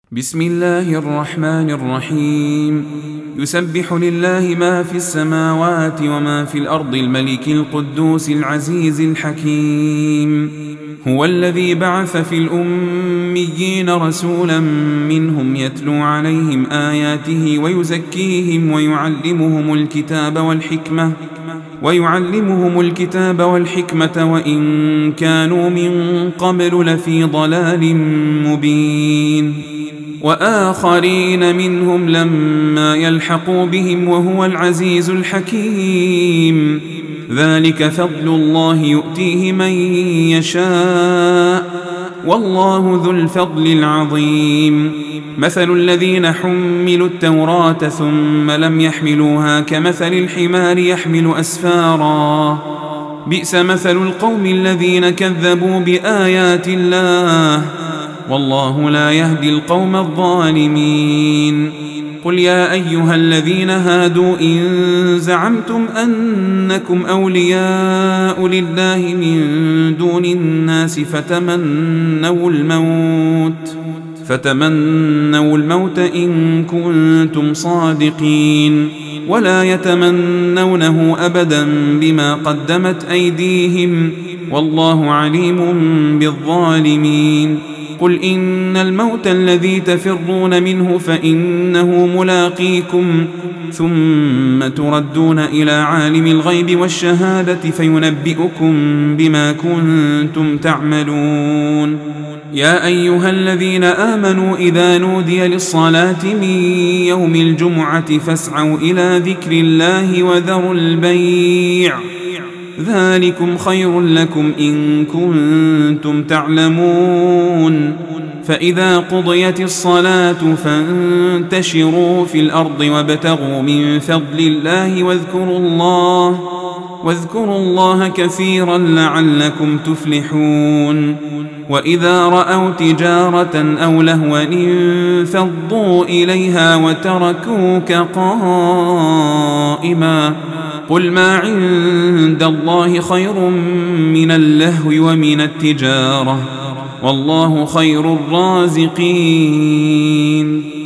بسم الله الرحمن الرحيم. يسبح لله ما في السماوات وما في الأرض الملك القدوس العزيز الحكيم. هو الذي بعث في الأميين رسولا منهم يتلو عليهم آياته ويزكيهم ويعلمهم الكتاب والحكمة وإن كانوا من قبل لفي ضلال مبين، وآخرين منهم لما يلحقوا بهم وهو العزيز الحكيم. ذلك فضل الله يؤتيه من يشاء والله ذو الفضل العظيم. مثل الذين حملوا التوراة ثم لم يحملوها كمثل الحمار يحمل أسفارا، بئس مثل القوم الذين كذبوا بآيات الله والله لا يهدي القوم الظالمين. قل يا أيها الذين هادوا إن زعمتم أنكم أولياء لله من دون الناس فتمنوا الموت إن كنتم صادقين، ولا يتمنونه أبدا بما قدمت أيديهم والله عليم بالظالمين. قل إن الموت الذي تفرون منه فإنه ملاقيكم ثم تردون إلى عالم الغيب والشهادة فينبئكم بما كنتم تعملون. يا أيها الذين آمنوا إذا نودي للصلاة من يوم الجمعة فاسعوا إلى ذكر الله وذروا البيع، ذلكم خير لكم إن كنتم تعلمون. فإذا قضيت الصلاة فانتشروا في الأرض وابتغوا من فضل الله واذكروا الله كثيرا لعلكم تفلحون. وإذا رأوا تجارة أو لهوا انفضوا إليها وتركوك قائما. قل ما عند الله خير من اللهو ومن التجارة والله خير الرازقين.